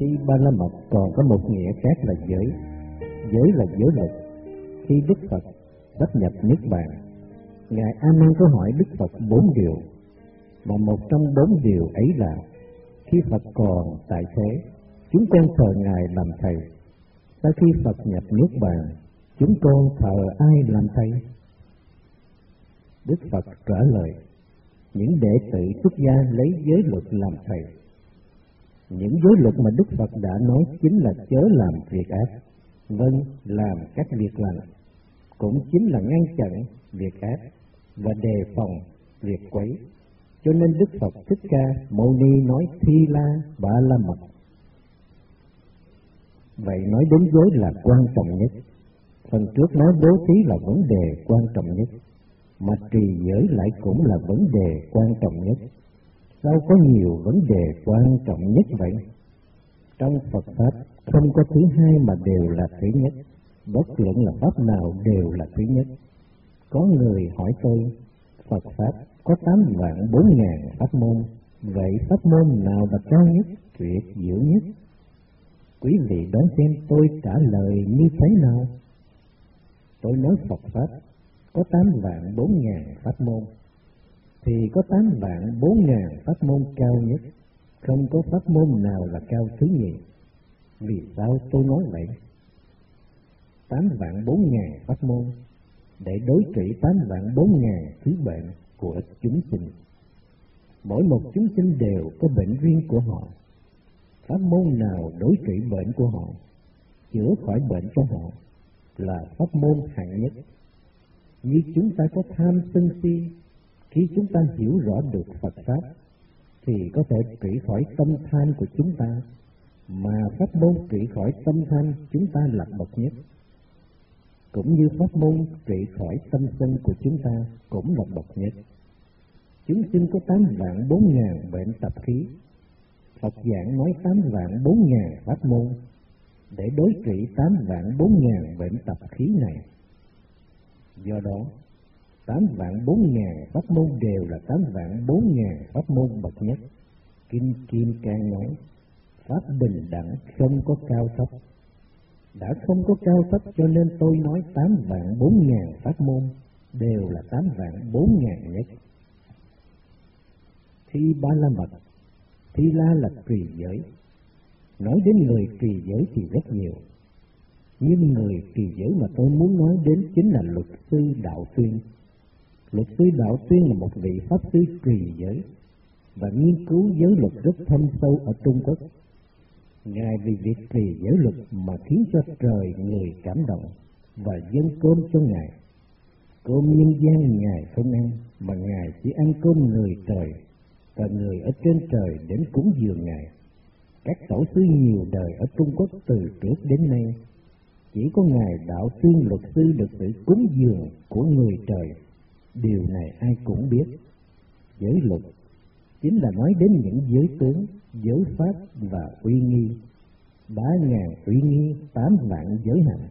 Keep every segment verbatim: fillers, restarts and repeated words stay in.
Khi Ba La Mật còn có một nghĩa khác là giới. Giới là giới lực. Khi Đức Phật sắp nhập Niết Bàn, Ngài A Nan có hỏi Đức Phật bốn điều, mà một trong bốn điều ấy là: khi Phật còn tại thế, chúng con thờ Ngài làm thầy. Sau khi Phật nhập Niết Bàn, chúng con thờ ai làm thầy? Đức Phật trả lời: những đệ tử xuất gia lấy giới luật làm thầy. Những giới luật mà Đức Phật đã nói chính là chớ làm việc ác, vâng, làm các việc lành, cũng chính là ngăn chặn việc ác và đề phòng việc quấy. Cho nên Đức Phật Thích Ca Mâu Ni nói Thi La Ba La Mật. Vậy nói đến giới là quan trọng nhất. Phần trước nói bố thí là vấn đề quan trọng nhất, mà trì giới lại cũng là vấn đề quan trọng nhất. Sao có nhiều vấn đề quan trọng nhất vậy? Trong Phật Pháp không có thứ hai mà đều là thứ nhất, bất luận là Pháp nào đều là thứ nhất. Có người hỏi tôi, Phật Pháp có tám vạn bốn ngàn pháp môn, vậy pháp môn nào là cao nhất, tuyệt diệu nhất? Quý vị đoán xem tôi trả lời như thế nào? Tôi nói Phật Pháp có tám vạn bốn ngàn pháp môn, thì có tám vạn bốn ngàn pháp môn cao nhất, không có pháp môn nào là cao thứ nhì. Vì sao tôi nói vậy? Tám vạn bốn ngàn pháp môn để đối trị tám vạn bốn ngàn thứ bệnh của chúng sinh. Mỗi một chúng sinh đều có bệnh riêng của họ. Pháp môn nào đối trị bệnh của họ, chữa khỏi bệnh cho họ, là pháp môn hạng nhất. Như chúng ta có tham sân si, khi chúng ta hiểu rõ được Phật Pháp, thì có thể trị khỏi tâm tham của chúng ta, mà pháp môn trị khỏi tâm tham chúng ta là bậc nhất. Cũng như pháp môn trị khỏi tâm sân của chúng ta cũng là bậc nhất. Chúng sinh có tám vạn bốn ngàn bệnh tập khí. Phật giảng nói tám vạn bốn ngàn pháp môn để đối trị tám vạn bốn ngàn bệnh tập khí này. Do đó, tám vạn bốn ngàn pháp môn đều là tám vạn bốn ngàn pháp môn bậc nhất. Kinh Kim Cang nói, Pháp bình đẳng không có cao thấp. Đã không có cao thấp cho nên tôi nói tám vạn bốn ngàn pháp môn đều là tám vạn bốn ngàn nhất. Thi Ba La Mật, Thi La là trì giới. Nói đến người trì giới thì rất nhiều, nhưng người trì giới mà tôi muốn nói đến chính là Luật sư Đạo Tuyên. Luật sư Đạo Tuyên là một vị pháp sư trì giới và nghiên cứu giới luật rất thâm sâu ở Trung Quốc. Ngài vì việc trì giới luật mà khiến cho trời người cảm động và dâng cơm cho Ngài. Cơm nhân gian Ngài không ăn, mà Ngài chỉ ăn cơm người trời, và người ở trên trời đến cúng dường Ngài. Các tổ sư nhiều đời ở Trung Quốc từ trước đến nay, chỉ có Ngài Đạo Tuyên luật sư được sự cúng dường của người trời. Điều này ai cũng biết. Giới luật chính là nói đến những giới tướng, giới pháp và uy nghi. Ba ngàn uy nghi, tám vạn giới hạnh.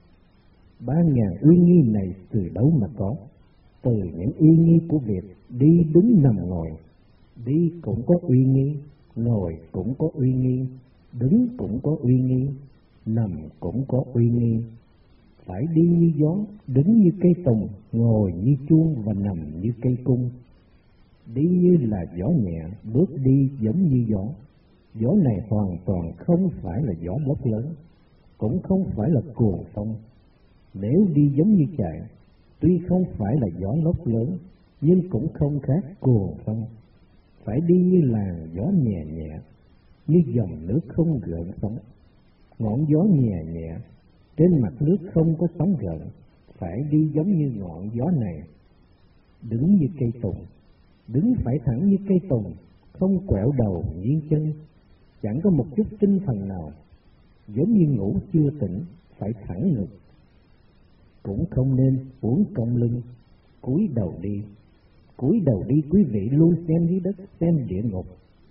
Ba ngàn uy nghi này từ đâu mà có? Từ những uy nghi của việc đi đứng nằm ngồi. Đi cũng có uy nghi, ngồi cũng có uy nghi, đứng cũng có uy nghi, nằm cũng có uy nghi. Phải đi như gió, đứng như cây tùng, ngồi như chuông và nằm như cây cung. Đi như là gió nhẹ, bước đi giống như gió. Gió này hoàn toàn không phải là gió lốc lớn, cũng không phải là cuồng phong. Nếu đi giống như chạy, tuy không phải là gió lốc lớn, nhưng cũng không khác cuồng phong. Phải đi như làn gió nhẹ nhẹ, như dòng nước không gợn sóng. Ngọn gió nhẹ nhẹ, trên mặt nước không có sóng gợn, phải đi giống như ngọn gió này. Đứng như cây tùng, đứng phải thẳng như cây tùng, không quẹo đầu nghiêng chân, chẳng có một chút tinh thần nào, giống như ngủ chưa tỉnh, phải thẳng ngực. Cũng không nên uốn cong lưng, cúi đầu đi. Cúi đầu đi quý vị luôn xem dưới đất, xem địa ngục.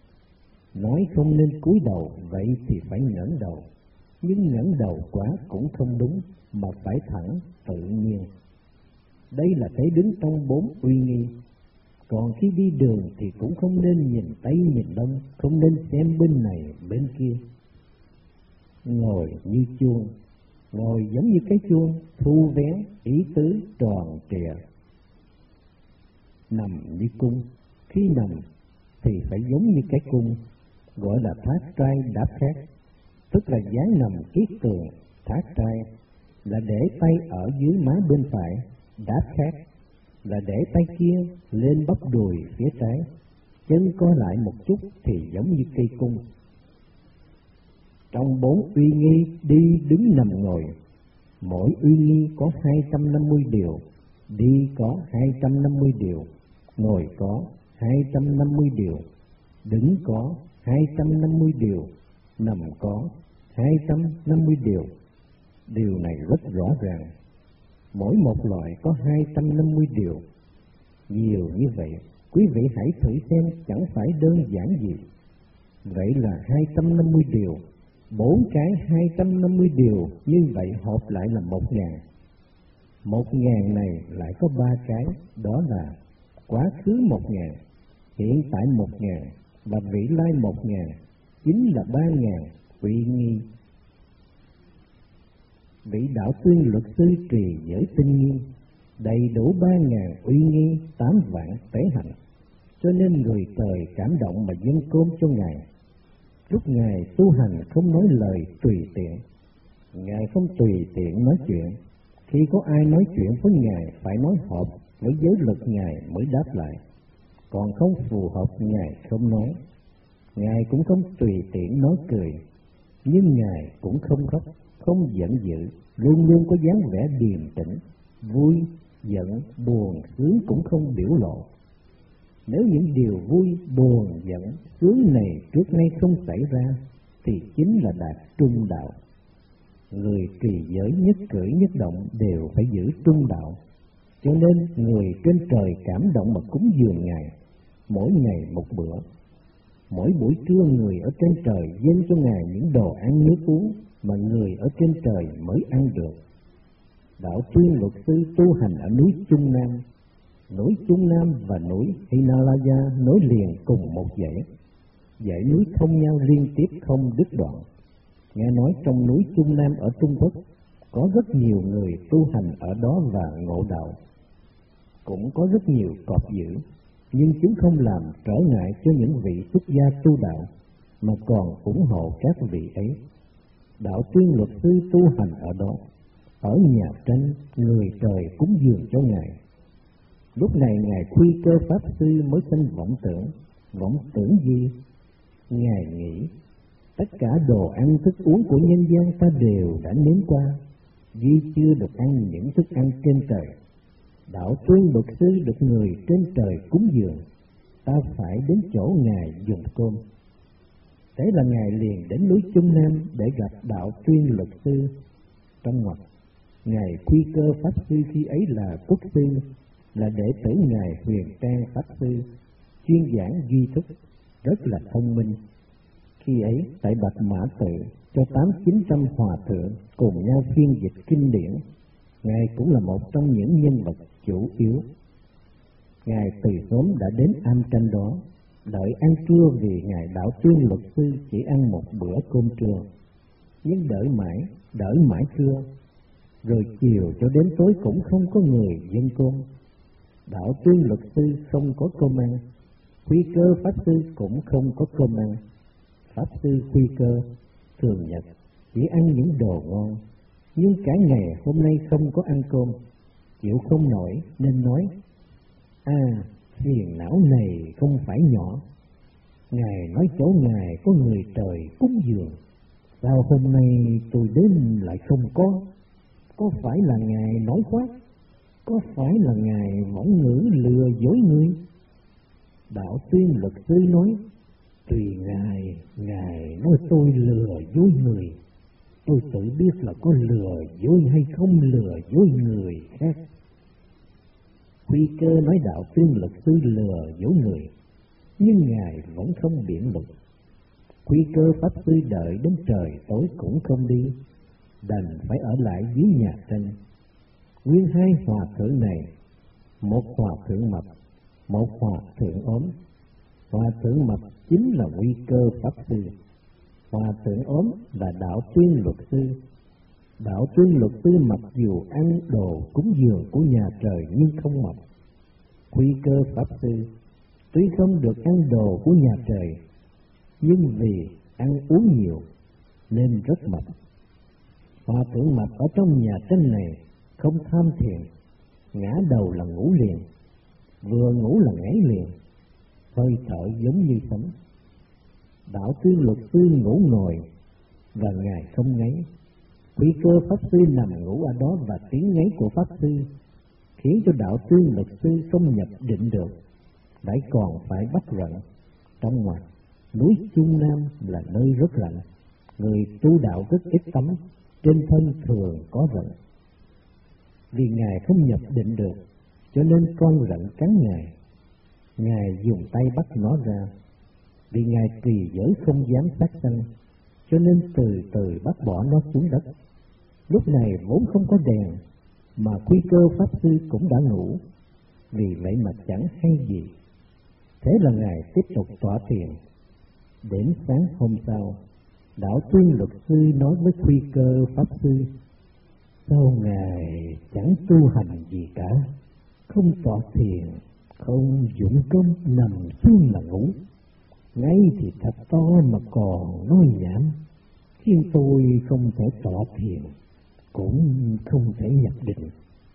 Nói không nên cúi đầu, vậy thì phải ngẩng đầu. Nhưng ngẩng đầu quá cũng không đúng, mà phải thẳng, tự nhiên. Đây là thế đứng trong bốn uy nghi. Còn khi đi đường thì cũng không nên nhìn Tây nhìn Đông, không nên xem bên này bên kia. ngồi như chuông, ngồi giống như cái chuông, thu vén ý tứ tròn trịa. Nằm như cung, khi nằm thì phải giống như cái cung, gọi là thác trai đáp khác, tức là dáng nằm kiết tường. Thác trai là để tay ở dưới má bên phải, đáp khác là để tay kia lên bắp đùi phía trái, chân co lại một chút thì giống như cây cung. Trong bốn uy nghi đi đứng nằm ngồi, mỗi uy nghi có hai trăm năm mươi điều, đi có hai trăm năm mươi điều, ngồi có hai trăm năm mươi điều, đứng có hai trăm năm mươi điều, nằm có hai trăm năm mươi điều. Điều này rất rõ ràng, mỗi một loại có hai trăm năm mươi điều. Nhiều như vậy, quý vị hãy thử xem chẳng phải đơn giản gì. Vậy là hai trăm năm mươi điều, bốn cái hai trăm năm mươi điều như vậy hợp lại là một ngàn. Một ngàn này lại có ba cái, đó là quá khứ một ngàn, hiện tại một ngàn và vị lai một ngàn, chính là ba ngàn uy nghi. Vị đạo tuyên luật sư trì giới tinh nghiêm, đầy đủ ba ngàn uy nghi, tám vạn tế hạnh, cho nên người trời cảm động mà dâng cơm cho Ngài. Lúc Ngài tu hành không nói lời tùy tiện, Ngài không tùy tiện nói chuyện. Khi có ai nói chuyện với Ngài phải nói hợp với giới luật Ngài mới đáp lại, còn không phù hợp Ngài không nói. Ngài cũng không tùy tiện nói cười, nhưng Ngài cũng không khóc, không giận dữ, luôn luôn có dáng vẻ điềm tĩnh, vui, giận, buồn, sướng cũng không biểu lộ. Nếu những điều vui, buồn, giận, sướng này trước nay không xảy ra, thì chính là đạt trung đạo. Người trì giới nhất cử nhất động đều phải giữ trung đạo, cho nên người trên trời cảm động mà cúng dường Ngài, mỗi ngày một bữa. Mỗi buổi trưa người ở trên trời dâng cho Ngài những đồ ăn nước uống mà người ở trên trời mới ăn được. Đạo tuyên luật sư tu hành ở núi Trung Nam. Núi Trung Nam và núi Himalaya nối liền cùng một dãy, dãy núi thông nhau liên tiếp không đứt đoạn. Nghe nói trong núi Trung Nam ở Trung Quốc có rất nhiều người tu hành ở đó và ngộ đạo. Cũng có rất nhiều cọp dữ, nhưng chúng không làm trở ngại cho những vị xuất gia tu đạo, mà còn ủng hộ các vị ấy. Đạo tuyên luật sư tu hành ở đó, ở nhà tranh, người trời cúng dường cho Ngài. Lúc này Ngài Quy Cơ Pháp Sư mới sinh vọng tưởng. Vọng tưởng gì? Ngài nghĩ tất cả đồ ăn thức uống của nhân gian ta đều đã nếm qua, duy chưa được ăn những thức ăn trên trời. Đạo tuyên luật sư được người trên trời cúng dường, ta phải đến chỗ Ngài dùng cơm. Thế là Ngài liền đến núi Trung Nam để gặp đạo tuyên luật sư. Trong ngoặc, Ngài Quy Cơ Pháp Sư khi ấy là quốc sư, là đệ tử Ngài Huyền Trang Pháp Sư, chuyên giảng duy thức, rất là thông minh. Khi ấy tại Bạch Mã Tự cho tám chín trăm hòa thượng cùng nhau phiên dịch kinh điển, Ngài cũng là một trong những nhân vật chủ yếu. Ngài từ sớm đã đến am tranh đó, đợi ăn trưa vì Ngài đạo tuyên luật sư chỉ ăn một bữa cơm trưa, nhưng đợi mãi, đợi mãi trưa, rồi chiều cho đến tối cũng không có người dâng cơm. Đạo tuyên luật sư không có cơm ăn, Quy Cơ Pháp Sư cũng không có cơm ăn. Pháp Sư Quy Cơ thường nhật chỉ ăn những đồ ngon, nhưng cả ngày hôm nay không có ăn cơm, chịu không nổi nên nói: À, phiền não này không phải nhỏ. Ngài nói chỗ Ngài có người trời cúng dường, sao hôm nay tôi đến lại không có? Có phải là Ngài nói khoác? Có phải là Ngài võng ngữ lừa dối người? Đạo tuyên luật sư nói: Tùy Ngài, Ngài nói tôi lừa dối người, tôi tự biết là có lừa dối hay không lừa dối người khác. Quy Cơ nói đạo tuyên luật sư lừa dối người, nhưng Ngài vẫn không biện luận. Quy Cơ Pháp Sư đợi đến trời tối cũng không đi, đành phải ở lại dưới nhà tranh. Nguyên hai hòa thượng này, một hòa thượng mập, một hòa thượng ốm. Hòa thượng mập chính là Quy Cơ Pháp Sư. Hòa thượng ốm là Đạo Tuyên luật sư. Đạo Tuyên luật sư mặc dù ăn đồ cúng dường của nhà trời nhưng không mập. Quy Cơ pháp sư tuy không được ăn đồ của nhà trời, nhưng vì ăn uống nhiều nên rất mập. Hòa thượng mập ở trong nhà tranh này không tham thiền, ngã đầu là ngủ liền, vừa ngủ là ngáy liền, hơi thở giống như sấm. Đạo Tuyên luật sư ngủ ngồi và ngài không ngáy. Quy Cơ pháp sư nằm ngủ ở đó và tiếng ngáy của pháp sư khiến cho Đạo Tuyên luật sư không nhập định được, lại còn phải bắt rận. Trong ngoài núi Trung Nam là nơi rất lạnh, người tu đạo rất ít tắm, trên thân thường có rận. Vì ngài không nhập định được, cho nên con rận cắn ngài. Ngài dùng tay bắt nó ra. Vì ngài trì giới không dám sát sanh, cho nên từ từ bắt bỏ nó xuống đất. Lúc này vốn không có đèn, mà Quy Cơ pháp sư cũng đã ngủ, vì vậy mà chẳng hay gì. Thế là ngài tiếp tục tọa thiền. Đến sáng hôm sau, Đạo Tuyên luật sư nói với Quy Cơ pháp sư: sao ngài chẳng tu hành gì cả, không tọa thiền, không dụng công, nằm xuống là ngủ, ngay thì thật to mà còn nói nhảm, khiến tôi không thể tọa thiền, cũng không thể nhập định.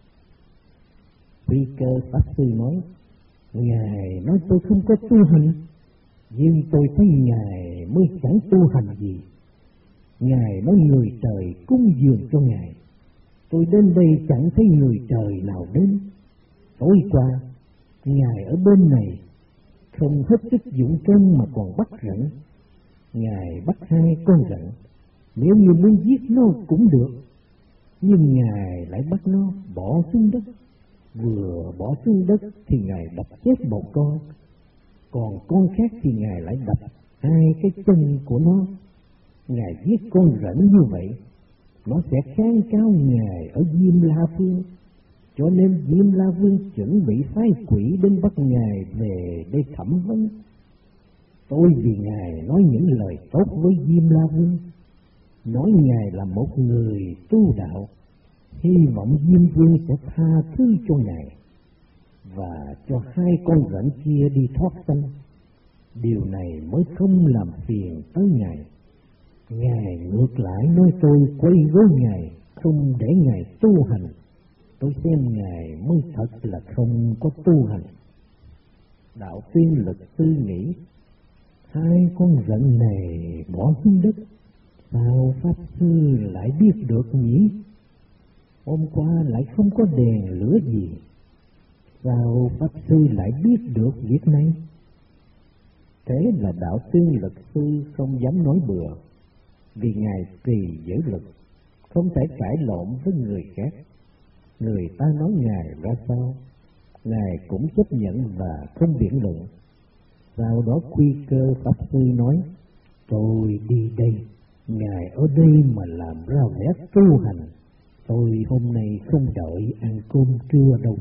Quy Cơ pháp sư nói: ngài nói tôi không có tu hành, nhưng tôi thấy ngài mới chẳng tu hành gì. Ngài nói người trời cúng dường cho ngài, tôi đến đây chẳng thấy người trời nào đến. Tối qua ngài ở bên này không hết sức dụng công mà còn bắt rận. Ngài bắt hai con rận, nếu như muốn giết nó cũng được, nhưng ngài lại bắt nó bỏ xuống đất. Vừa bỏ xuống đất thì ngài đập chết một con, còn con khác thì ngài lại đập hai cái chân của nó. Ngài giết con rận như vậy, nó sẽ kháng cáo ngài ở Diêm La Vương, cho nên Diêm La Vương chuẩn bị phái quỷ đến bắt ngài về đây thẩm vấn. Tôi vì ngài nói những lời tốt với Diêm La Vương, nói ngài là một người tu đạo, hy vọng Diêm Vương sẽ tha thứ cho ngài và cho hai con rận kia đi thoát sanh. Điều này mới không làm phiền tới ngài. Ngài ngược lại nói tôi quấy rối ngài, không để ngài tu hành. Tôi xem ngài mới thật là không có tu hành. Đạo Tuyên luật sư nghĩ: hai con rận này bỏ xuống đất, sao pháp sư lại biết được nhỉ? Hôm qua lại không có đèn lửa gì, sao pháp sư lại biết được việc này? Thế là Đạo Tuyên luật sư không dám nói bừa, vì ngài trì giới luật, không thể cãi lộn với người khác. Người ta nói ngài ra sao, ngài cũng chấp nhận và không biện luận. Sau đó Quy Cơ pháp sư nói: tôi đi đây, ngài ở đây mà làm ra vẻ tu hành, tôi hôm nay không đợi ăn cơm trưa đâu.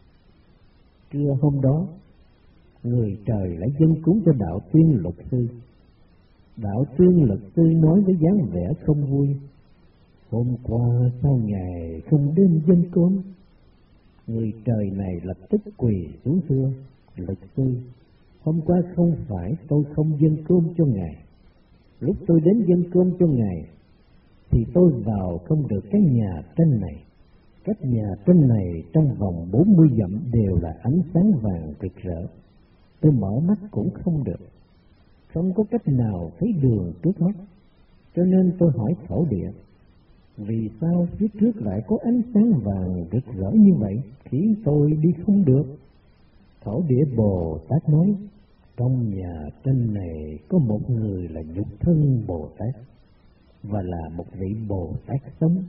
Trưa hôm đó, người trời lại dâng cúng cho Đạo Tuyên luật sư. Đạo Tuyên luật sư nói với dáng vẻ không vui: hôm qua sao ngài không đến dâng cơm? Người trời này lập tức quỳ xuống thưa: luật sư, hôm qua không phải tôi không dâng cơm cho ngài. Lúc tôi đến dâng cơm cho ngài thì tôi vào không được cái nhà tranh này. Cách nhà tranh này trong vòng bốn mươi dặm đều là ánh sáng vàng rực rỡ. Tôi mở mắt cũng không được, không có cách nào thấy đường trước mắt. Cho nên tôi hỏi thổ địa: vì sao phía trước lại có ánh sáng vàng rực rỡ như vậy, khiến tôi đi không được? Thổ địa Bồ Tát nói: trong nhà tranh này có một người là nhục thân Bồ Tát, và là một vị Bồ Tát sống.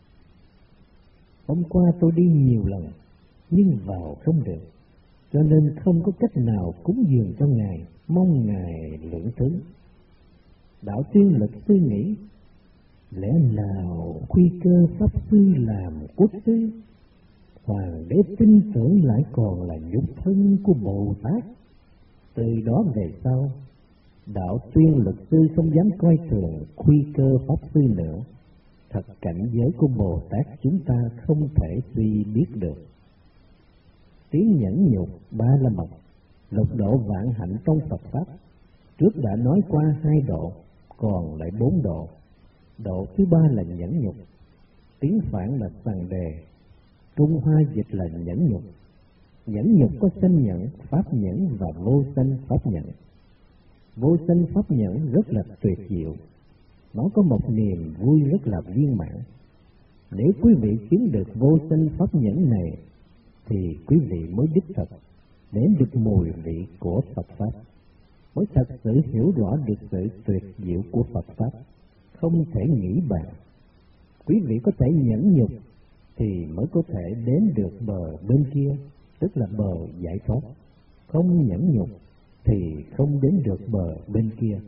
Hôm qua tôi đi nhiều lần, nhưng vào không được, cho nên không có cách nào cúng dường cho ngài, mong ngài lượng thứ. Đạo Tuyên luật sư nghĩ: lẽ nào Quy Cơ pháp sư làm quốc sư, hoàng đế tin tưởng lại còn là nhục thân của Bồ Tát? Từ đó về sau, Đạo Tuyên luật sư không dám coi thường Khuy Cơ pháp sư nữa. Thật cảnh giới của Bồ Tát chúng ta không thể suy biết được. Tiếng nhẫn nhục ba la mật, lục độ vạn hạnh trong Phật Pháp. Trước đã nói qua hai độ, còn lại bốn độ. Độ thứ ba là nhẫn nhục, tiếng Phạn là sằng đề, Trung Hoa dịch là nhẫn nhục. Nhẫn nhục có sanh nhẫn, pháp nhẫn và vô sanh pháp nhẫn. Vô sanh pháp nhẫn rất là tuyệt diệu, nó có một niềm vui rất là viên mãn. Nếu quý vị chứng được vô sanh pháp nhẫn này, thì quý vị mới đích thực nếm được mùi vị của Phật Pháp, mới thật sự hiểu rõ được sự tuyệt diệu của Phật Pháp, không thể nghĩ bàn. Quý vị có thể nhẫn nhục thì mới có thể đến được bờ bên kia, tức là bờ giải thoát. Không nhẫn nhục thì không đến được bờ bên kia.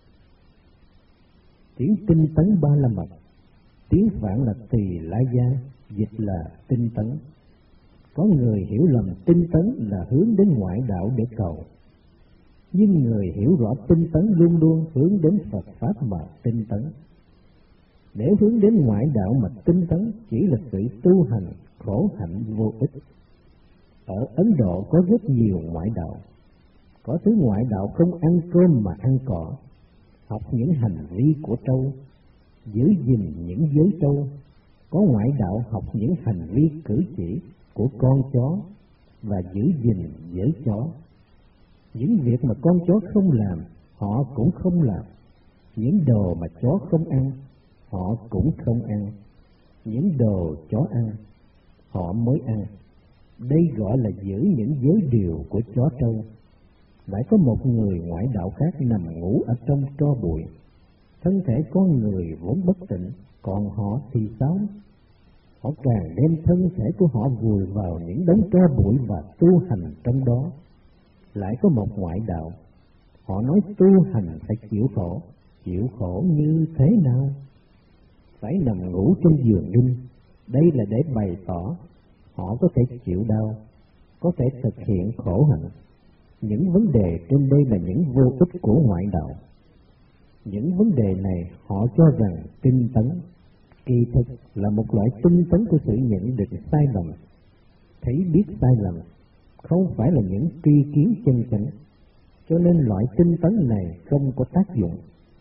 Tiếng tinh tấn ba la mật, tiếng Phạn là Tỳ La Gia, dịch là tinh tấn. Có người hiểu lầm tinh tấn là hướng đến ngoại đạo để cầu, nhưng người hiểu rõ tinh tấn luôn luôn hướng đến Phật Pháp mà tinh tấn. Nếu hướng đến ngoại đạo mà tinh tấn chỉ là sự tu hành khổ hạnh vô ích. Ở Ấn Độ có rất nhiều ngoại đạo, có thứ ngoại đạo không ăn cơm mà ăn cỏ, học những hành vi của trâu, giữ gìn những giới trâu. Có ngoại đạo học những hành vi cử chỉ của con chó và giữ gìn giới chó. Những việc mà con chó không làm, họ cũng không làm. Những đồ mà chó không ăn, họ cũng không ăn. Những đồ chó ăn, họ mới ăn. Đây gọi là giữ những giới điều của chó trâu. Lại có một người ngoại đạo khác nằm ngủ ở trong tro bụi. Thân thể con người vốn bất tịnh, còn họ thì sao? Họ càng đem thân thể của họ vùi vào những đống tro bụi và tu hành trong đó. Lại có một ngoại đạo, họ nói tu hành phải chịu khổ. Chịu khổ như thế nào? Phải nằm ngủ trên giường đinh. Đây là để bày tỏ họ có thể chịu đau, có thể thực hiện khổ hạnh. Những vấn đề trên đây là những vô ích của ngoại đạo. Những vấn đề này họ cho rằng tinh tấn, kỳ thực là một loại tinh tấn của sự nhận định sai lầm, thấy biết sai lầm, không phải là những tri kiến chân chánh, cho nên loại tinh tấn này không có tác dụng.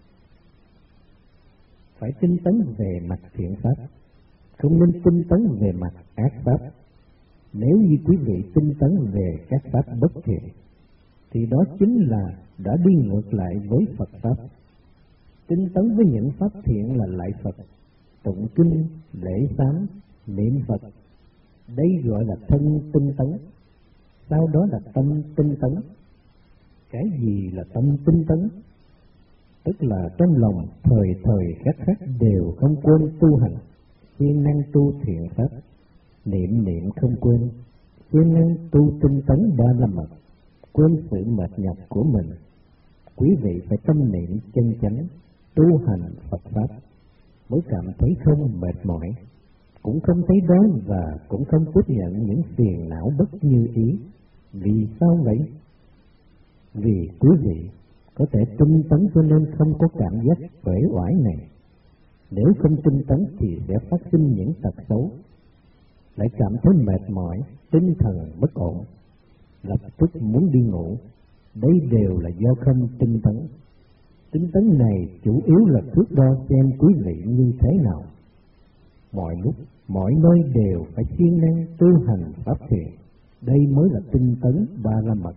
Phải tinh tấn về mặt thiện pháp, không nên tinh tấn về mặt ác pháp. Nếu như quý vị tinh tấn về các pháp bất thiện, thì đó chính là đã đi ngược lại với Phật Pháp. Tinh tấn với những pháp thiện là lạy Phật, tụng kinh, lễ sám, niệm Phật. Đây gọi là thân tinh tấn. Sau đó là tâm tinh tấn. Cái gì là tâm tinh tấn? Tức là trong lòng thời thời khắc khắc đều không quên tu hành, siêng năng tu thiện pháp, niệm niệm không quên, siêng năng tu tinh tấn ba la mật, quên sự mệt nhọc của mình. Quý vị phải tâm niệm chân chánh, tu hành Phật Pháp, mới cảm thấy không mệt mỏi, cũng không thấy đói và cũng không tiếp nhận những phiền não bất như ý. Vì sao vậy? Vì quý vị có thể tinh tấn cho nên không có cảm giác uể oải này. Nếu không tinh tấn thì sẽ phát sinh những tật xấu, lại cảm thấy mệt mỏi, tinh thần bất ổn, lập tức muốn đi ngủ. Đây đều là do không tinh tấn. Tinh tấn này chủ yếu là thước đo xem quý vị như thế nào. Mọi lúc, mọi nơi đều phải siêng năng tu hành pháp thiện. Đây mới là tinh tấn ba la mật.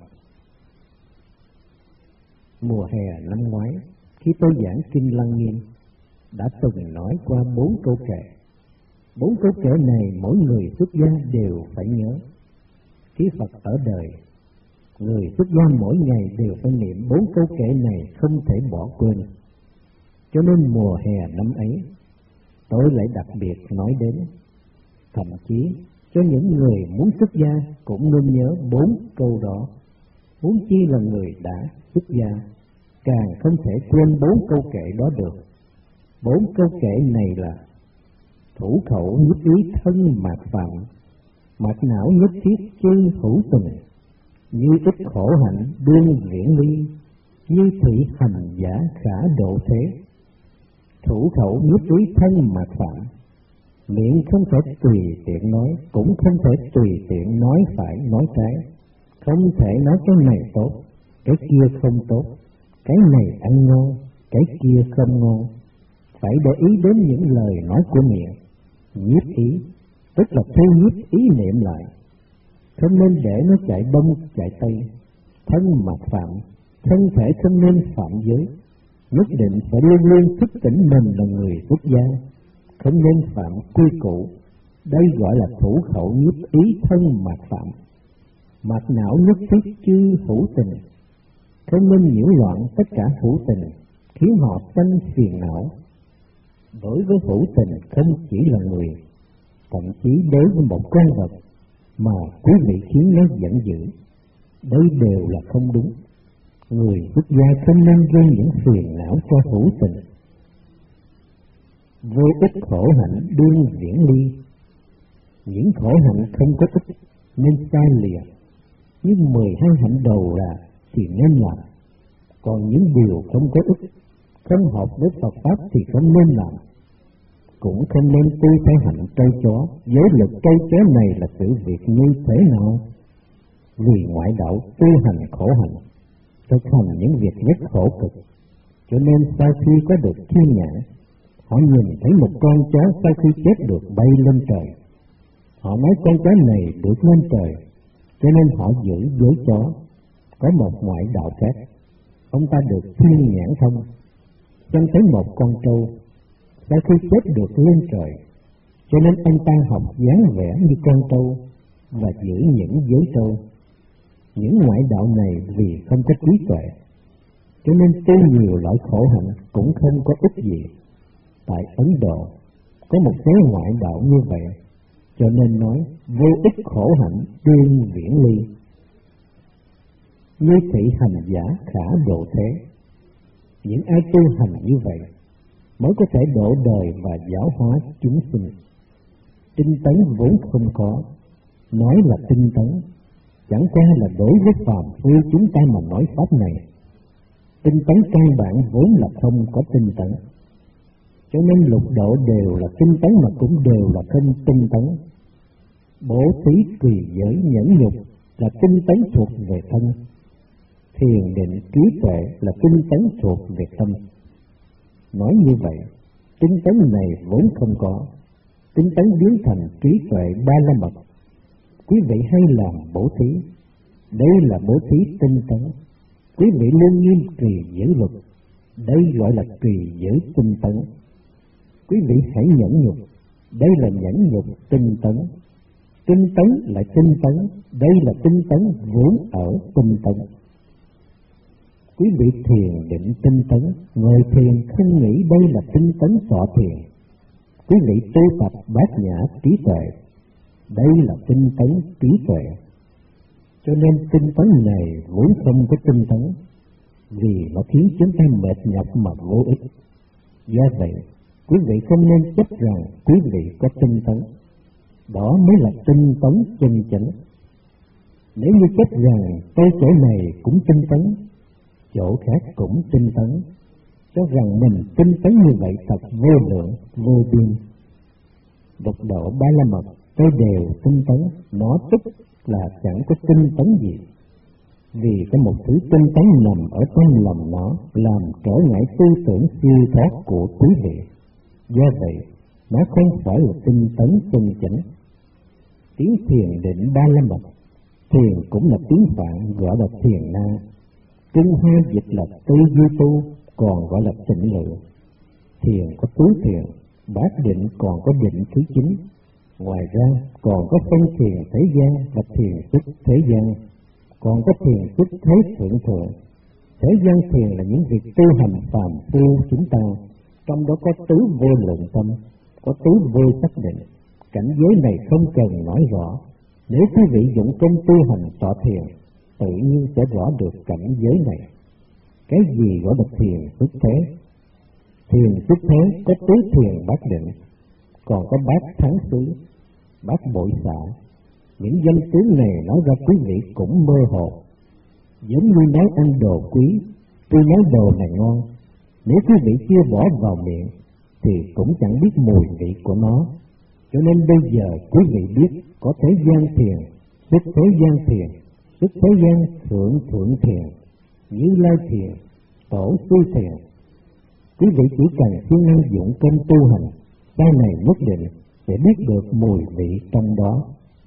Mùa hè năm ngoái, khi tôi giảng kinh Lăng Nghiêm, đã từng nói qua bốn câu kệ. Bốn câu kệ này mỗi người xuất gia đều phải nhớ. Khi Phật ở đời, người xuất gia mỗi ngày đều phải niệm bốn câu kệ này không thể bỏ quên. Cho nên mùa hè năm ấy, tôi lại đặc biệt nói đến. Thậm chí cho những người muốn xuất gia cũng nên nhớ bốn câu đó. Huống chi là người đã xuất gia, càng không thể quên bốn câu kệ đó được. Bốn câu kệ này là: thủ khẩu nhất ý thân mạt phạm, mạt não nhất thiết chư hữu tình, như tích khổ hạnh đương viễn ly, Như thị hành giả khả độ thế, thủ khẩu nhiếp ý thân mạt phạm. Miệng không thể tùy tiện nói, cũng không thể tùy tiện nói phải nói trái. Không thể nói cái này tốt, cái kia không tốt, cái này ăn ngon, cái kia không ngon. Phải để ý đến những lời nói của miệng. Nhiếp ý, tức là thu nhiếp ý niệm lại, không nên để nó chạy đông chạy tây. Thân mạt phạm, thân thể không nên phạm giới, nhất định phải luôn luôn thức tỉnh mình là người xuất gia, không nên phạm quy củ. Đây gọi là thủ khẩu nhiếp ý thân mạt phạm. Mạt não nhất thiết chư hữu tình, không nên nhiễu loạn tất cả hữu tình, khiến họ sanh phiền não. Đối với hữu tình không chỉ là người, thậm chí đối với một con vật mà quý vị khiến nó giận dữ, đây đều là không đúng. Người xuất gia không nên gây những phiền não cho hữu tình. Vô ích khổ hạnh đương viễn ly, những khổ hạnh không có ích nên xa lìa, nhưng mười hai hạnh đầu là thì nên làm. Còn những điều không có ích, không hợp với Phật pháp thì không nên làm. Cũng không nên tu theo hạnh cây chó. Giới lực cây chó này là sự việc như thế nào? Vì ngoại đạo tu hành khổ hạnh, thực hành những việc rất khổ cực, cho nên sau khi có được thiên nhãn, họ nhìn thấy một con chó sau khi chết được bay lên trời. Họ nói con chó này được lên trời, cho nên họ giữ với chó. Có một ngoại đạo khác, ông ta được thiên nhãn thông, xem thấy một con trâu sau khi chết được lên trời, cho nên anh ta học dáng vẻ như con trâu và giữ những giới trâu. Những ngoại đạo này vì không có trí tuệ, cho nên tu nhiều loại khổ hạnh cũng không có ích gì. Tại Ấn Độ có một số ngoại đạo như vậy, cho nên nói vô ích khổ hạnh đương viễn ly. Như thị hành giả khả độ thế, những ai tu hành như vậy mới có thể độ đời và giáo hóa chúng sinh. Tinh tấn vốn không có, nói là tinh tấn, chẳng qua là đối với phàm phu chúng ta mà nói pháp này. Tinh tấn căn bản vốn là không có tinh tấn, cho nên lục độ đều là tinh tấn mà cũng đều là không tinh tấn. Bố thí trì giới nhẫn nhục là tinh tấn thuộc về thân, thiền định trí tuệ là tinh tấn thuộc về tâm. Nói như vậy, tinh tấn này vốn không có, tinh tấn biến thành trí tuệ ba la mật. Quý vị hay làm bố thí, đây là bố thí tinh tấn. Quý vị luôn nghiêm trì giới luật, đây gọi là trì giới tinh tấn. Quý vị hãy nhẫn nhục, đây là nhẫn nhục tinh tấn. Tinh tấn là tinh tấn, đây là tinh tấn vốn ở tinh tấn. Quý vị thiền định tinh tấn, ngồi thiền không nghĩ đây là tinh tấn tọa thiền. Quý vị tu tập bát nhã trí tuệ, đây là tinh tấn trí tuệ. Cho nên tinh tấn này vốn không có tinh tấn, vì nó khiến chúng ta mệt nhọc mà vô ích. Do vậy, quý vị không nên chấp rằng quý vị có tinh tấn, đó mới là tinh tấn chân chánh. Nếu như chấp rằng tôi chỗ này cũng tinh tấn, chỗ khác cũng tinh tấn, cho rằng mình tinh tấn như vậy thật vô lượng, vô biên. Độc độ ba la mật tôi đều tinh tấn, nó tức là chẳng có tinh tấn gì. Vì có một thứ tinh tấn nằm ở trong lòng nó, làm trở ngại tư tưởng siêu thoát của quý vị. Do vậy, nó không phải là tinh tấn chân chánh. Tiếng thiền định ba la mật, thiền cũng là tiếng Phạn gọi là thiền na. Trung Hoa dịch là tư duy tu, còn gọi là tịnh lự. Thiền có tứ thiền, bát định còn có định thứ chín. Ngoài ra còn có phân thiền thế gian và thiền xuất thế gian, còn có thiền xuất thế thượng thượng. Thế gian thiền là những việc tu hành phàm phu chúng ta, trong đó có tứ vô lượng tâm, có tứ vô xác định. Cảnh giới này không cần nói rõ, nếu quý vị dụng công tu hành tọa thiền, tự nhiên sẽ rõ được cảnh giới này. Cái gì gọi là thiền xuất thế? Thiền xuất thế có tứ thiền bát định, còn có bát thắng xứ, bát bội xạ. Những danh tướng này nói ra quý vị cũng mơ hồ, giống như nói ăn đồ quý, Tôi nói đồ này ngon, nếu quý vị chưa bỏ vào miệng thì cũng chẳng biết mùi vị của nó. Cho nên bây giờ quý vị biết có thế gian thiền, xuất thế gian thiền, xuất thế gian thượng thượng thiền, Như Lai thiền, Tổ sư thiền. Quý vị chỉ cần siêng năng dụng công tu hành, sau này nhất định sẽ biết được mùi vị trong đó.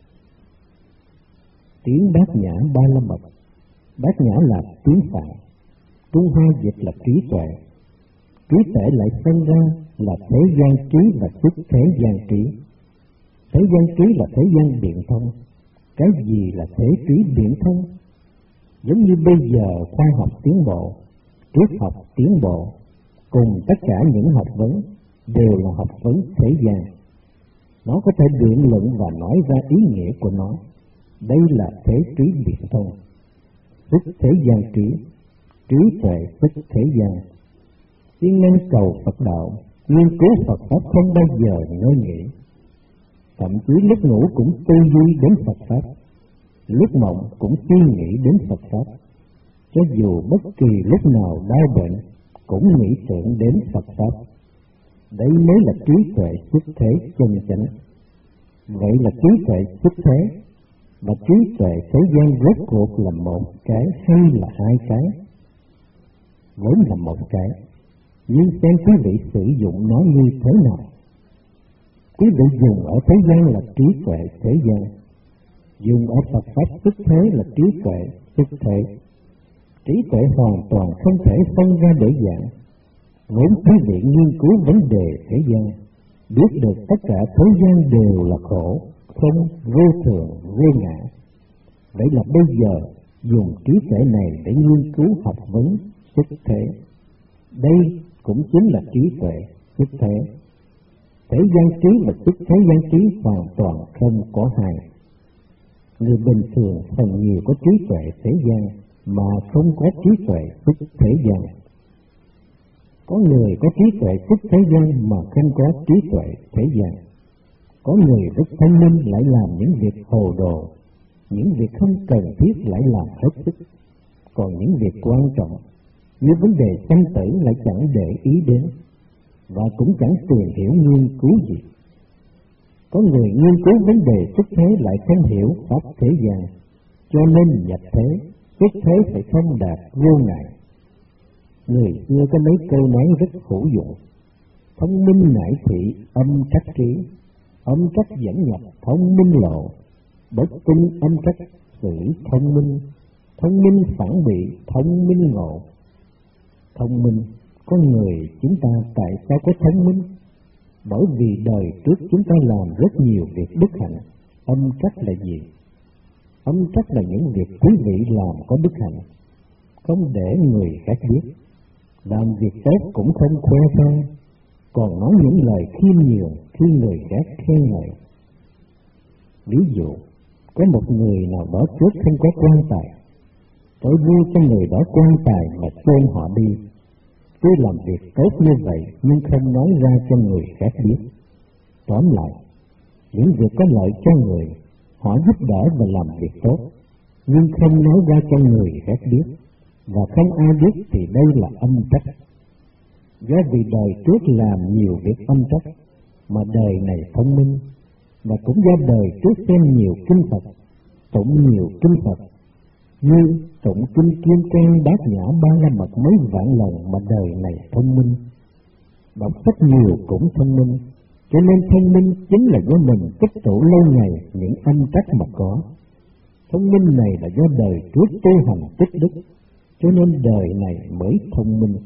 Tiếng Bát Nhã Ba La Mật. Bát Nhã là tiếng Phạn, Trung Hoa dịch là trí tuệ. Trí tuệ lại sinh ra là thế gian trí và xuất thế gian trí. Thế gian trí là thế gian biện thông. Cái gì là thế trí biện thông? Giống như bây giờ khoa học tiến bộ, triết học tiến bộ, cùng tất cả những học vấn đều là học vấn thế gian. Nó có thể biện luận và nói ra ý nghĩa của nó. Đây là thế trí biện thông. Xuất thế gian trí, trí tuệ xuất thế gian. Siêng năng cầu Phật đạo, nghiên cứu Phật pháp không bao giờ ngơi nghỉ. Thậm chí lúc ngủ cũng tư duy đến Phật pháp, lúc mộng cũng suy nghĩ đến Phật pháp. Cho dù bất kỳ lúc nào đau bệnh cũng nghĩ tưởng đến Phật pháp. Đấy mới là trí tuệ xuất thế chân chánh. Vậy là trí tuệ xuất thế và trí tuệ thế gian rốt cuộc là một cái hay là hai cái? Vốn là một cái, nhưng xem quý vị sử dụng nó như thế nào. Quý vị dùng ở thế gian là trí tuệ thế gian, dùng ở Phật pháp xuất thế là trí tuệ xuất thế. Trí tuệ hoàn toàn không thể phân ra để giảng. Vốn quý vị nghiên cứu vấn đề thế gian, biết được tất cả thế gian đều là khổ, không, vô thường, vô ngã. Vậy là bây giờ dùng trí tuệ này để nghiên cứu học vấn xuất thế. Đây cũng chính là trí tuệ xuất thế. Thế gian trí và xuất thế gian trí hoàn toàn không có hai. Người bình thường phần nhiều có trí tuệ thế gian mà không có trí tuệ xuất thế gian. Có người có trí tuệ xuất thế gian mà không có trí tuệ thế gian. Có người rất thông minh lại làm những việc hồ đồ, những việc không cần thiết lại làm hết sức. Còn những việc quan trọng như vấn đề sanh tử lại chẳng để ý đến, và cũng chẳng tìm hiểu nghiên cứu gì. Có người nghiên cứu vấn đề xuất thế lại không hiểu pháp thế gian, cho nên nhập thế, xuất thế phải không đạt vô ngại. Người xưa có mấy câu nói rất hữu dụng: thông minh nại thị, âm trắc trí, âm trắc dẫn nhập, thông minh lộ, bất tinh âm trắc xử thông minh, thông minh phản bị, thông minh ngộ. Thông minh, con người chúng ta tại sao có thông minh? Bởi vì đời trước chúng ta làm rất nhiều việc đức hạnh. Âm trắc là gì? Âm trắc là những việc quý vị làm có đức hạnh, không để người khác biết. Làm việc tốt cũng không khoe khoang, còn nói những lời khiêm nhường khi người khác khen ngợi. Ví dụ, có một người nào đó trước không có quan tài, tôi vui cho người đó quan tài mà chôn họ đi. Tôi làm việc tốt như vậy nhưng không nói ra cho người khác biết. Tóm lại, những việc có lợi cho người, họ giúp đỡ và làm việc tốt, nhưng không nói ra cho người khác biết, và không ai biết thì đây là âm trắc. Do vì đời trước làm nhiều việc âm trắc mà đời này thông minh, và cũng do đời trước xem nhiều kinh Phật, tụng nhiều kinh Phật, như tụng kinh Kim Cang Bát Nhã Ba La Mật mấy vạn lần mà đời này thông minh. Đọc sách nhiều cũng thông minh, cho nên thông minh chính là do mình tích tụ lâu ngày những âm trắc mà có. Thông minh này là do đời trước tu hành tích đức, cho nên đời này mới thông minh.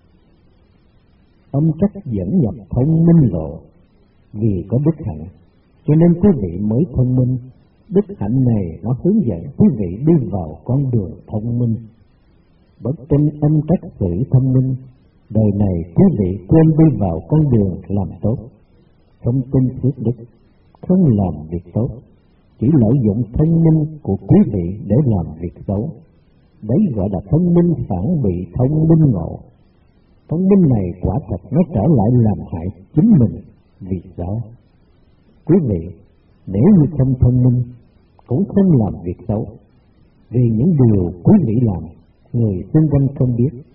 Âm trắc dẫn nhập thông minh lộ, vì có đức hạnh, cho nên quý vị mới thông minh. Đức hạnh này nó hướng dẫn quý vị đi vào con đường thông minh. Bất tinh âm trắc sự thông minh, đời này quý vị quên đi vào con đường làm tốt, không tin phước đức, không làm việc tốt, chỉ lợi dụng thông minh của quý vị để làm việc xấu. Đấy gọi là thông minh phản bị, thông minh ngộ. Thông minh này quả thật nó trở lại làm hại chính mình. Vì sao? Quý vị nếu như không thông minh cũng không làm việc xấu, vì những điều quý vị làm người xung quanh không biết,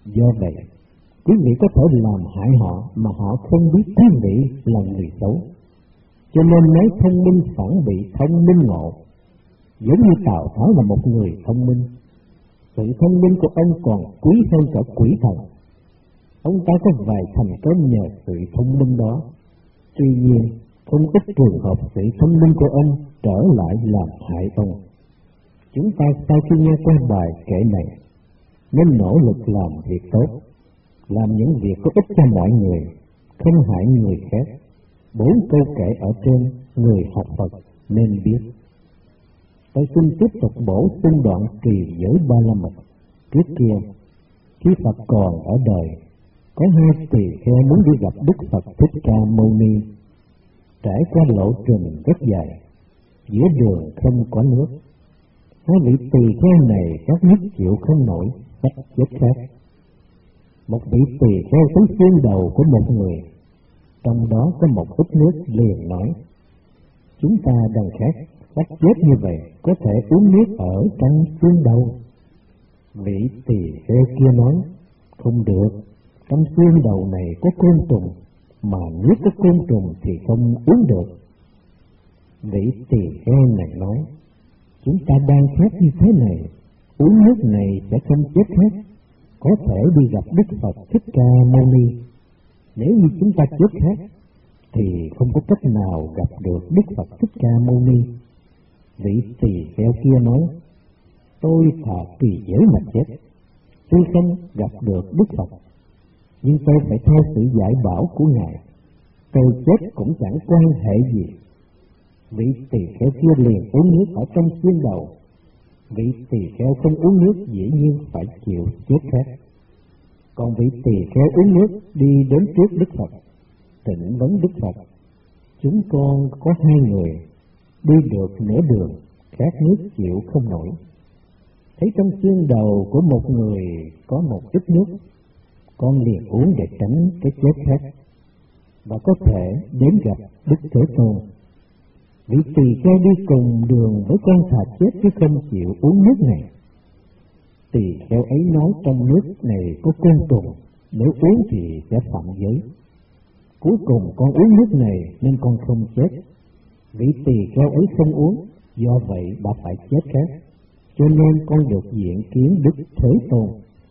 Do vậy, quý vị có thể làm hại họ mà họ không biết quý vị là người xấu. Cho nên nói thông minh phản bị thông minh ngộ. Giống như Tào Tháo là một người thông minh, sự thông minh của ông còn quý hơn cả quỷ thần. Ông ta có vài thành công nhờ sự thông minh đó. Tuy nhiên, không ít trường hợp sự thông minh của ông trở lại làm hại ông. Chúng ta sau khi nghe qua bài kể này, nên nỗ lực làm việc tốt, làm những việc có ích cho mọi người, không hại người khác. Bốn câu kể ở trên, người học Phật nên biết. Tôi xin tiếp tục bổ sung đoạn trì giới ba la mật. Trước kia, khi Phật còn ở đời, có hai tỳ kheo muốn đi gặp Đức Phật Thích Ca Mâu Ni. Trải qua lộ trình rất dài, giữa đường không có nước. Hai vị tỳ kheo này các nước chịu không nổi, bắt chết khác. Một vị tỳ kheo tới xương đầu của một người, trong đó có một ít nước, liền nói: chúng ta đang khát, bắt chết như vậy, có thể uống nước ở trong xương đầu. Vị tỳ kheo kia nói: không được, trong xương đầu này có côn trùng, mà nước có côn trùng thì không uống được. Vị tỳ kheo này nói: chúng ta đang khát như thế này, uống nước này sẽ không chết khát, có thể đi gặp Đức Phật Thích Ca Mâu Ni. Nếu như chúng ta chết khát, thì không có cách nào gặp được Đức Phật Thích Ca Mâu Ni. Vị tỳ kheo kia nói: tôi thà trì giới mà chết, tôi không gặp được Đức Phật, nhưng tôi phải theo sự dạy bảo của Ngài, tôi chết cũng chẳng quan hệ gì. Vị tỳ kheo kia liền uống nước ở trong xương đầu. Vị tỳ kheo không uống nước dĩ nhiên phải chịu chết khác. Còn vị tỳ kheo uống nước đi đến trước Đức Phật, thỉnh vấn Đức Phật: chúng con có hai người, đi được nửa đường, khát nước chịu không nổi. Thấy trong xương đầu của một người có một ít nước, con liền uống để tránh cái chết khác, và có thể đến gặp Đức Thế Tôn. Vị tỳ kheo đi cùng đường với con thà chết chứ không chịu uống nước này. Tỳ kheo ấy nói trong nước này có côn trùng, nếu uống thì sẽ phạm giới. Cuối cùng con uống nước này nên con không chết. Vị tỳ kheo ấy không uống, do vậy đã phải chết khác, cho nên con được diện kiến Đức Thế Tôn.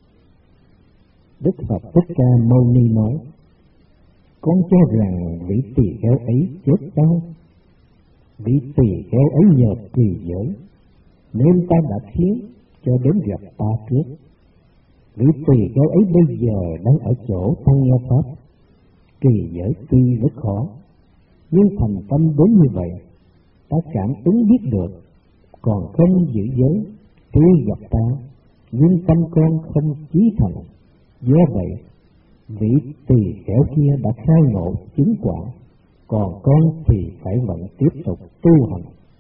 Đức Phật Thích Ca Mâu Ni nói: con cho rằng vị tỳ kheo ấy chết sao? Vị tỳ kheo ấy nhờ trì giới, nên ta đã khiến cho đến gặp ta trước. Vị tỳ kheo ấy bây giờ đang ở chỗ tăng nghe pháp. Trì giới tuy rất khó, nhưng thành tâm đến như vậy, ta cảm ứng biết được, còn không giữ giới, tuy gặp ta, nhưng tâm con không chí thành. Do vậy, vị tỳ kheo kia đã khai ngộ chứng quả, còn con thì phải vẫn tiếp tục tu hành.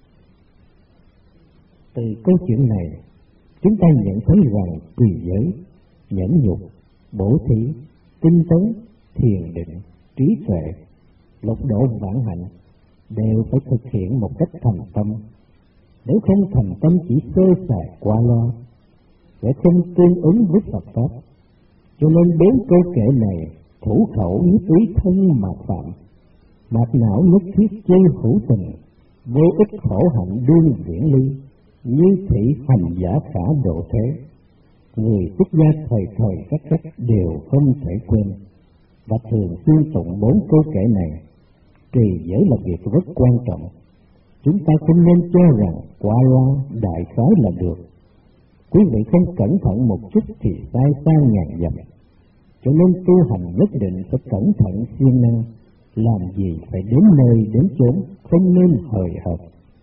Từ câu chuyện này, chúng ta nhận thấy rằng trì giới, nhẫn nhục, bố thí, tinh tấn, thiền định, trí tuệ, lục độ vãng hạnh đều phải thực hiện một cách thành tâm. Nếu không thành tâm chỉ sơ sài qua lo, sẽ không tương ứng với Phật pháp. Cho nên bốn câu kể này, thủ khẩu nhất ý thân mà phạm, mạt não nhất thiết chơi hữu tình, vô ích khổ hạnh đương viễn ly, như thị hành giả khả độ thế. Người xuất gia thời thời khắc khắc đều không thể quên, và thường xuyên tụng bốn câu kể này. Trì giới là việc rất quan trọng. Chúng ta không nên cho rằng qua loa đại khái là được. Quý vị không cẩn thận một chút thì sai sang ngàn dặm. Cho nên tu hành nhất định phải cẩn thận siêng năng, làm gì phải đến nơi đến chốn, không nên hời hợt.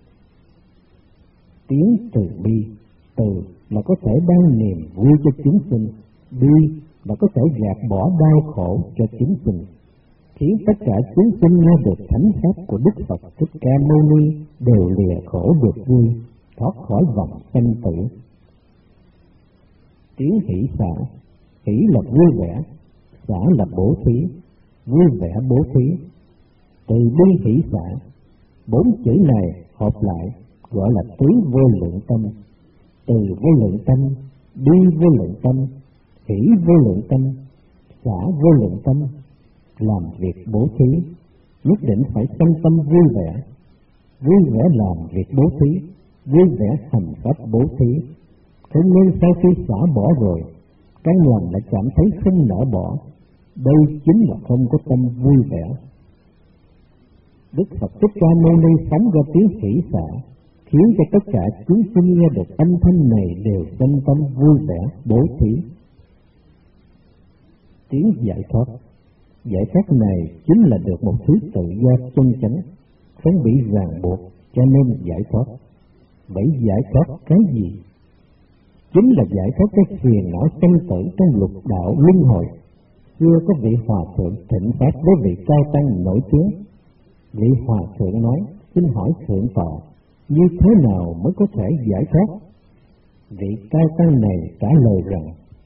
Tiếng từ bi, từ là có thể ban niềm vui cho chúng sinh, bi là có thể gạt bỏ đau khổ cho chúng sinh, khiến tất cả chúng sinh nghe được thánh pháp của Đức Phật Thích Ca Mâu Ni đều lìa khổ được vui, thoát khỏi vòng sanh tử. Tiếng hỷ xả, hỷ là vui vẻ, xả là bố thí, vui vẻ bố thí. Từ bi hỷ xả, bốn chữ này hợp lại gọi là tứ vô lượng tâm. Từ vô lượng tâm, bi vô lượng tâm, hỷ vô lượng tâm, xả vô lượng tâm, làm việc bố thí, nhất định phải tâm tâm vui vẻ, vui vẻ làm việc bố thí, vui vẻ hành pháp bố thí. Không nên sau khi xả bỏ rồi, căn lòng lại cảm thấy không nỡ bỏ, đây chính là không có tâm vui vẻ. Đức Phật Thích Ca Mâu Ni phóng ra tiếng hỷ xả, khiến cho tất cả chúng sinh nghe được âm thanh này đều tâm tâm vui vẻ bố thí. Tiếng giải thoát, giải thoát này chính là được một thứ tự do chân chánh, không bị ràng buộc, cho nên giải thoát. Vậy giải thoát cái gì? Chính là giải thoát cái phiền não sanh tử trong lục đạo luân hồi. Xưa có vị hòa thượng thỉnh pháp với vị cao tăng nổi tiếng. Vị hòa thượng nói: xin hỏi thượng tọa, như thế nào mới có thể giải thoát? Vị cao tăng này trả lời rằng: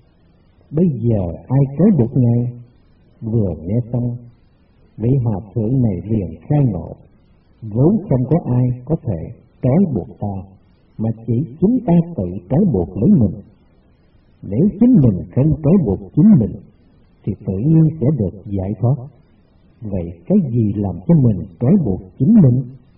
bây giờ ai trói buộc ngài? Vừa nghe xong, vị hòa thượng này liền khai ngộ: vốn không có ai có thể trói buộc ta, mà chỉ chúng ta tự trói buộc lấy mình. Nếu chính mình không trói buộc chính mình, thì tự nhiên sẽ được giải thoát. Vậy cái gì làm cho mình trói buộc chính mình?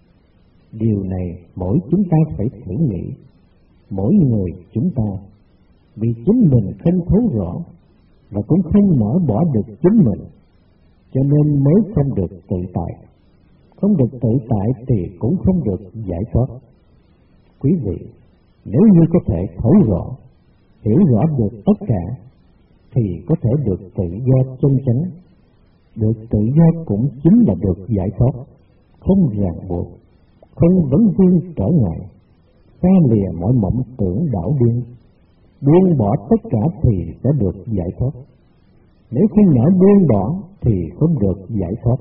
Điều này mỗi chúng ta phải thử nghĩ. Mỗi người chúng ta, vì chính mình không thấu rõ và cũng không nỡ bỏ được chính mình, cho nên mới không được tự tại. Không được tự tại thì cũng không được giải thoát. Quý vị, nếu như có thể thấu rõ, hiểu rõ được tất cả, thì có thể được tự do chân chánh. Được tự do cũng chính là được giải thoát, không ràng buộc, không vấn vương trở ngại, xa lìa mọi mộng tưởng đảo điên, buông bỏ tất cả thì sẽ được giải thoát. Nếu không nỡ buông bỏ thì không được giải thoát.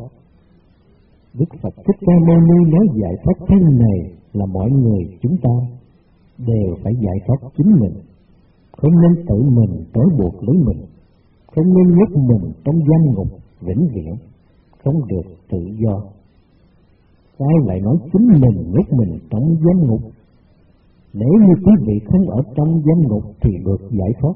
Đức Phật Thích Ca Mâu Ni nói giải thoát thân này là mọi người chúng ta đều phải giải thoát chính mình, không nên tự mình trói buộc lấy mình, không nên nhốt mình trong giam ngục vĩnh viễn, không được tự do. Sao lại nói chính mình nhốt mình trong giam ngục? Nếu như quý vị không ở trong giam ngục thì được giải thoát,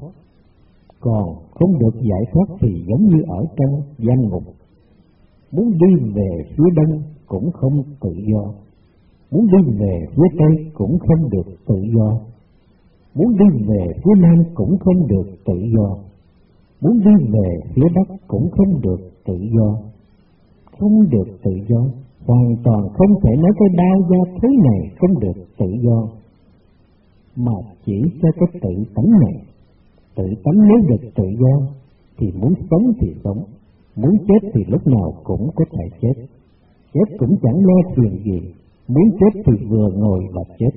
còn không được giải thoát thì giống như ở trong giam ngục. Muốn đi về phía đông cũng không tự do, muốn đi về phía tây cũng không được tự do, muốn đi về phía nam cũng không được tự do, muốn đi về phía bắc cũng không được tự do. Không được tự do, hoàn toàn không thể nói cái đau da thế này không được tự do, mà chỉ cho cái tự tánh này. Tự tánh nếu được tự do thì muốn sống thì sống, muốn chết thì lúc nào cũng có thể chết. Chết cũng chẳng lo phiền gì, muốn chết thì vừa ngồi và chết.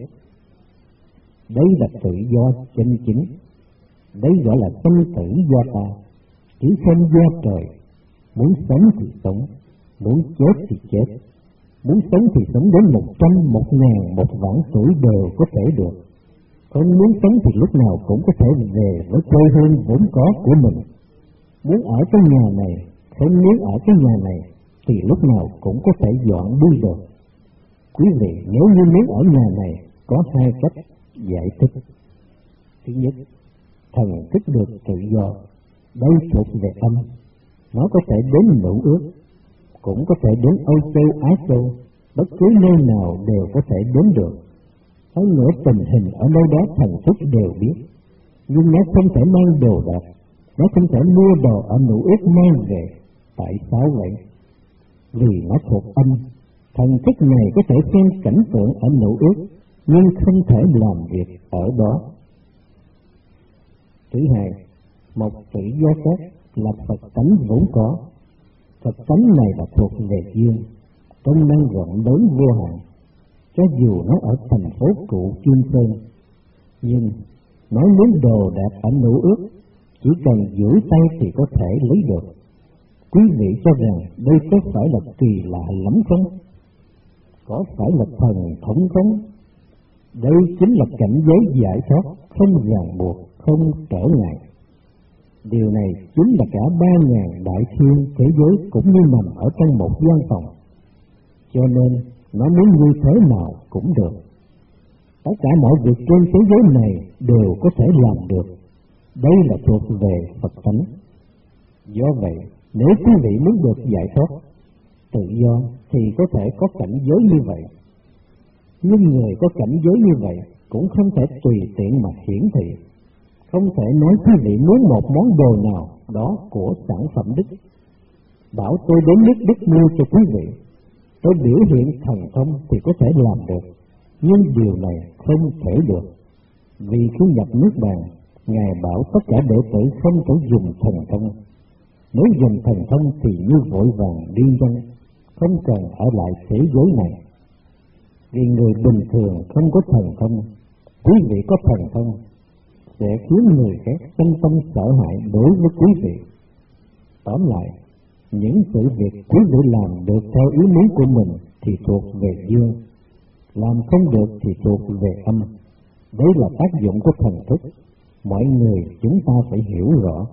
Đây là tự do chân chính, đây gọi là sinh tử do ta, chứ không do trời. Muốn sống thì sống, muốn chết thì chết. Muốn sống thì sống đến một trăm, một ngàn, một vạn tuổi đều có thể được. Không muốn sống thì lúc nào cũng có thể về với quê hương vốn có của mình. Muốn ở cái nhà này, không muốn ở cái nhà này, thì lúc nào cũng có thể dọn đi được. Quý vị, nếu như muốn ở nhà này, có hai cách giải thích. Thứ nhất, thần thức được tự do, đây thuộc về âm. Nó có thể đến Nữ Ước, cũng có thể đến Âu Châu, Á Châu, bất cứ nơi nào đều có thể đến được. Hơn nữa tình hình ở nơi đó thần thức đều biết, nhưng nó không thể mang đồ đạc, nó không thể mua đồ ở Nữ Ước mang về. Tại sao vậy? Vì nó thuộc âm. Thần thức này có thể xem cảnh tượng ở Nữ Ước, nhưng không thể làm việc ở đó. Thứ hai, một tự do khác là Phật tánh vốn có. Phật tánh này là thuộc về dương, công năng rộng lớn vô hạn. Cho dù nó ở thành phố Cụ Kim Sơn, nhưng nói muốn đồ đạc ở Nữ Ước, chỉ cần duỗi tay thì có thể lấy được. Quý vị cho rằng đây có phải là kỳ lạ lắm không? Có phải là thần thống không? Đây chính là cảnh giới giải thoát, không ràng buộc, không trở ngại. Điều này chính là cả ba ngàn đại thiên thế giới cũng như nằm ở trong một gian phòng. Cho nên nó muốn như thế nào cũng được. Tất cả mọi việc trên thế giới này đều có thể làm được. đây là thuộc về Phật tánh. Do vậy, nếu quý vị muốn được giải thoát, tự do thì có thể có cảnh giới như vậy. Nhưng người có cảnh giới như vậy cũng không thể tùy tiện mà hiển thị. Không thể nói quý vị muốn một món đồ nào đó của sản phẩm Đức, bảo tôi đến nước Đức mua cho quý vị, tôi biểu hiện thần thông thì có thể làm được, nhưng điều này không thể được. Vì khi nhập nước bàn, Ngài bảo tất cả đệ tử không thể dùng thần thông. Nếu dùng thần thông thì như vội vàng đi dân, không cần ở lại thế giới này. Vì người bình thường không có thần thông, quý vị có thần thông sẽ khiến người khác tâm tâm sợ hãi đối với quý vị. Tóm lại, những sự việc quý vị làm được theo ý muốn của mình thì thuộc về dương, làm không được thì thuộc về âm. Đấy là tác dụng của thần thức, mọi người chúng ta phải hiểu rõ.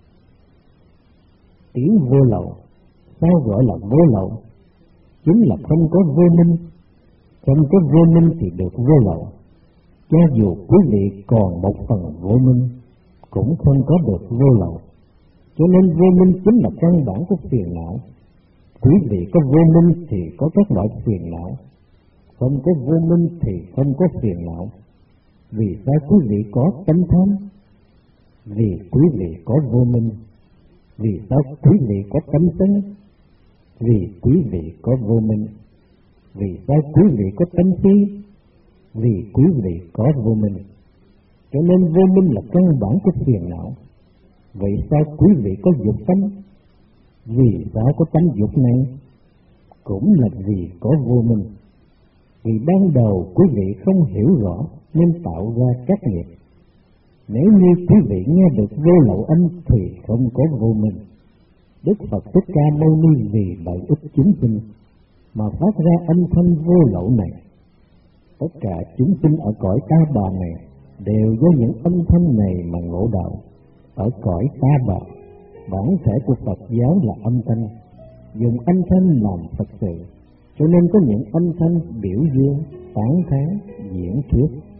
Tiếng vô lậu, sao gọi là vô lậu? Chính là không có vô minh, không có vô minh thì được vô lậu. Cho dù quý vị còn một phần vô minh, cũng không có được vô lậu. Cho nên vô minh chính là căn bản của phiền não. Quý vị có vô minh thì có các loại phiền não, không có vô minh thì không có phiền não. Vì sao quý vị có tánh tham? Vì quý vị có vô minh. Vì sao quý vị có tánh sân? Vì quý vị có vô minh. Vì sao quý vị có tánh si? Vì quý vị có vô minh. Cho nên vô minh là căn bản của phiền não. Vậy sao quý vị có dục tánh? Vì sao có tánh dục này? Cũng là vì có vô minh. Vì ban đầu quý vị không hiểu rõ nên tạo ra các nghiệp. Nếu như quý vị nghe được vô lậu âm thì không có vô minh. Đức Phật Thích Ca Mâu Ni vì lợi ích chúng sinh mà phát ra âm thanh vô lậu này. Tất cả chúng sinh ở cõi Ta Bà này đều do những âm thanh này mà ngộ đạo. Ở cõi Ta Bà, bản thể của Phật giáo là âm thanh, dùng âm thanh làm Phật sự, cho nên có những âm thanh biểu dương, tán thán, diễn thuyết.